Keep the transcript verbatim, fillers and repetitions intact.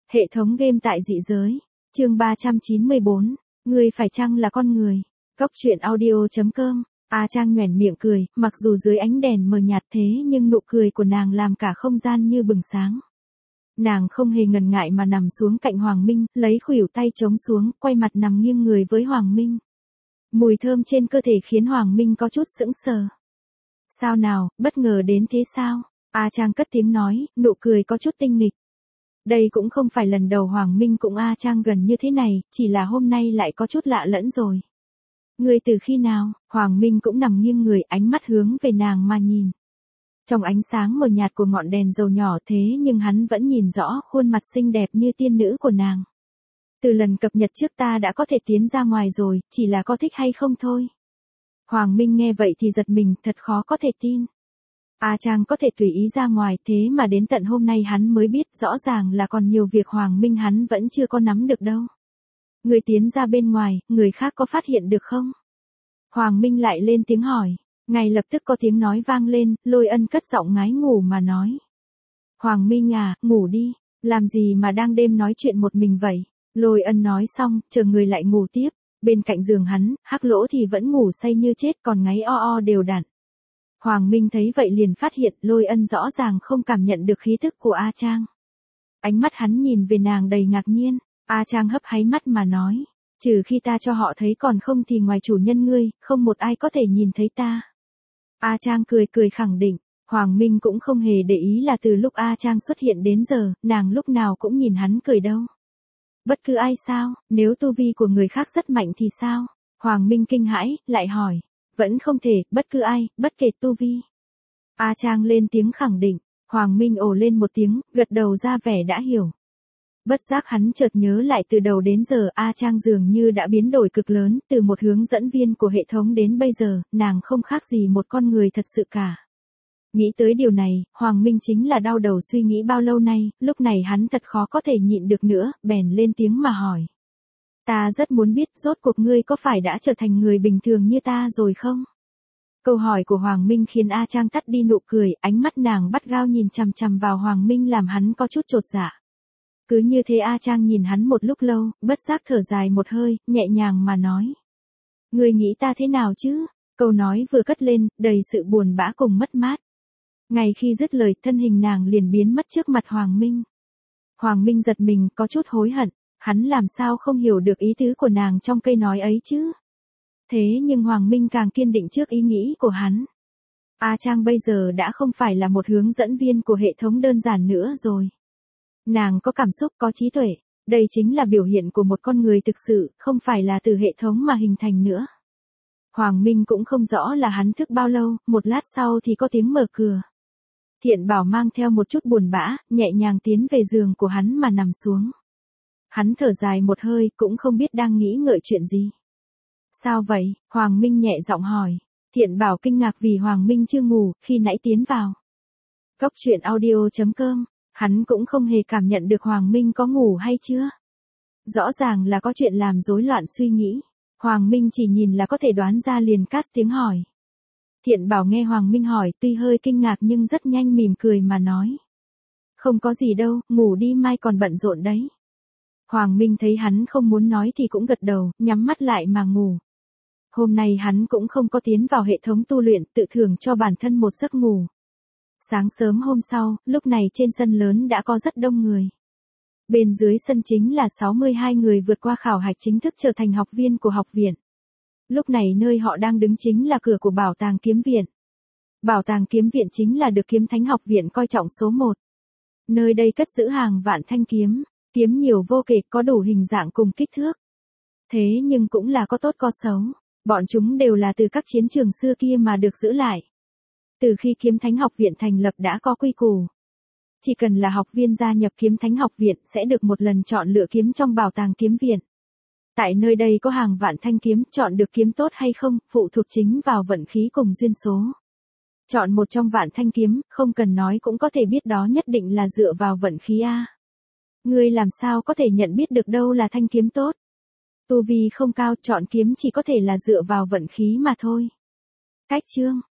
Hệ thống game tại dị giới. Chương ba trăm chín mươi bốn. Ngươi phải chăng là con người? Cốc truyện audio chấm com. A Trang nhoẻn miệng cười, mặc dù dưới ánh đèn mờ nhạt thế nhưng nụ cười của nàng làm cả không gian như bừng sáng. Nàng không hề ngần ngại mà nằm xuống cạnh Hoàng Minh, lấy khuỷu tay chống xuống, quay mặt nằm nghiêng người với Hoàng Minh. Mùi thơm trên cơ thể khiến Hoàng Minh có chút sững sờ. Sao nào, bất ngờ đến thế sao? A Trang cất tiếng nói, nụ cười có chút tinh nghịch. Đây cũng không phải lần đầu Hoàng Minh cũng A Trang gần như thế này, chỉ là hôm nay lại có chút lạ lẫn rồi. Ngươi từ khi nào? Hoàng Minh cũng nằm nghiêng người, ánh mắt hướng về nàng mà nhìn. Trong ánh sáng mờ nhạt của ngọn đèn dầu nhỏ thế nhưng hắn vẫn nhìn rõ khuôn mặt xinh đẹp như tiên nữ của nàng. Từ lần cập nhật trước ta đã có thể tiến ra ngoài rồi, chỉ là có thích hay không thôi. Hoàng Minh nghe vậy thì giật mình, thật khó có thể tin. A Trang có thể tùy ý ra ngoài, thế mà đến tận hôm nay hắn mới biết rõ ràng là còn nhiều việc Hoàng Minh hắn vẫn chưa có nắm được đâu. Người tiến ra bên ngoài, người khác có phát hiện được không? Hoàng Minh lại lên tiếng hỏi. Ngay lập tức có tiếng nói vang lên, Lôi Ân cất giọng ngái ngủ mà nói. Hoàng Minh à, ngủ đi, làm gì mà đang đêm nói chuyện một mình vậy? Lôi Ân nói xong, chờ người lại ngủ tiếp, bên cạnh giường hắn, Hắc Lỗ thì vẫn ngủ say như chết còn ngáy o o đều đặn. Hoàng Minh thấy vậy liền phát hiện Lôi Ân rõ ràng không cảm nhận được khí thức của A Trang. Ánh mắt hắn nhìn về nàng đầy ngạc nhiên, A Trang hấp háy mắt mà nói, trừ khi ta cho họ thấy còn không thì ngoài chủ nhân ngươi, không một ai có thể nhìn thấy ta. A Trang cười cười khẳng định, Hoàng Minh cũng không hề để ý là từ lúc A Trang xuất hiện đến giờ, nàng lúc nào cũng nhìn hắn cười đâu. Bất cứ ai sao, nếu tu vi của người khác rất mạnh thì sao? Hoàng Minh kinh hãi, lại hỏi. Vẫn không thể, bất cứ ai, bất kể tu vi. A Trang lên tiếng khẳng định, Hoàng Minh ồ lên một tiếng, gật đầu ra vẻ đã hiểu. Bất giác hắn chợt nhớ lại từ đầu đến giờ A Trang dường như đã biến đổi cực lớn, từ một hướng dẫn viên của hệ thống đến bây giờ, nàng không khác gì một con người thật sự cả. Nghĩ tới điều này, Hoàng Minh chính là đau đầu suy nghĩ bao lâu nay, lúc này hắn thật khó có thể nhịn được nữa, bèn lên tiếng mà hỏi. Ta rất muốn biết rốt cuộc ngươi có phải đã trở thành người bình thường như ta rồi không? Câu hỏi của Hoàng Minh khiến A Trang tắt đi nụ cười, ánh mắt nàng bắt gao nhìn chằm chằm vào Hoàng Minh làm hắn có chút chột dạ. Cứ như thế A Trang nhìn hắn một lúc lâu, bất giác thở dài một hơi, nhẹ nhàng mà nói. Ngươi nghĩ ta thế nào chứ? Câu nói vừa cất lên, đầy sự buồn bã cùng mất mát. Ngay khi dứt lời, thân hình nàng liền biến mất trước mặt Hoàng Minh. Hoàng Minh giật mình, có chút hối hận. Hắn làm sao không hiểu được ý tứ của nàng trong câu nói ấy chứ? Thế nhưng Hoàng Minh càng kiên định trước ý nghĩ của hắn. A Trang bây giờ đã không phải là một hướng dẫn viên của hệ thống đơn giản nữa rồi. Nàng có cảm xúc, có trí tuệ. Đây chính là biểu hiện của một con người thực sự, không phải là từ hệ thống mà hình thành nữa. Hoàng Minh cũng không rõ là hắn thức bao lâu, một lát sau thì có tiếng mở cửa. Thiện Bảo mang theo một chút buồn bã, nhẹ nhàng tiến về giường của hắn mà nằm xuống. Hắn thở dài một hơi, cũng không biết đang nghĩ ngợi chuyện gì. Sao vậy? Hoàng Minh nhẹ giọng hỏi. Thiện Bảo kinh ngạc vì Hoàng Minh chưa ngủ, khi nãy tiến vào. Cốc truyện audio chấm com, hắn cũng không hề cảm nhận được Hoàng Minh có ngủ hay chưa. Rõ ràng là có chuyện làm rối loạn suy nghĩ. Hoàng Minh chỉ nhìn là có thể đoán ra liền cast tiếng hỏi. Thiện Bảo nghe Hoàng Minh hỏi, tuy hơi kinh ngạc nhưng rất nhanh mỉm cười mà nói. Không có gì đâu, ngủ đi mai còn bận rộn đấy. Hoàng Minh thấy hắn không muốn nói thì cũng gật đầu, nhắm mắt lại mà ngủ. Hôm nay hắn cũng không có tiến vào hệ thống tu luyện, tự thưởng cho bản thân một giấc ngủ. Sáng sớm hôm sau, lúc này trên sân lớn đã có rất đông người. Bên dưới sân chính là sáu mươi hai người vượt qua khảo hạch chính thức trở thành học viên của học viện. Lúc này nơi họ đang đứng chính là cửa của Bảo tàng Kiếm Viện. Bảo tàng Kiếm Viện chính là được Kiếm Thánh học viện coi trọng số một. Nơi đây cất giữ hàng vạn thanh kiếm. Kiếm nhiều vô kể, có đủ hình dạng cùng kích thước. Thế nhưng cũng là có tốt có xấu. Bọn chúng đều là từ các chiến trường xưa kia mà được giữ lại. Từ khi Kiếm Thánh học viện thành lập đã có quy củ. Chỉ cần là học viên gia nhập Kiếm Thánh học viện sẽ được một lần chọn lựa kiếm trong Bảo tàng Kiếm Viện. Tại nơi đây có hàng vạn thanh kiếm, chọn được kiếm tốt hay không, phụ thuộc chính vào vận khí cùng duyên số. Chọn một trong vạn thanh kiếm, không cần nói cũng có thể biết đó nhất định là dựa vào vận khí A. Ngươi làm sao có thể nhận biết được đâu là thanh kiếm tốt? Tu vi không cao, chọn kiếm chỉ có thể là dựa vào vận khí mà thôi. Cách chương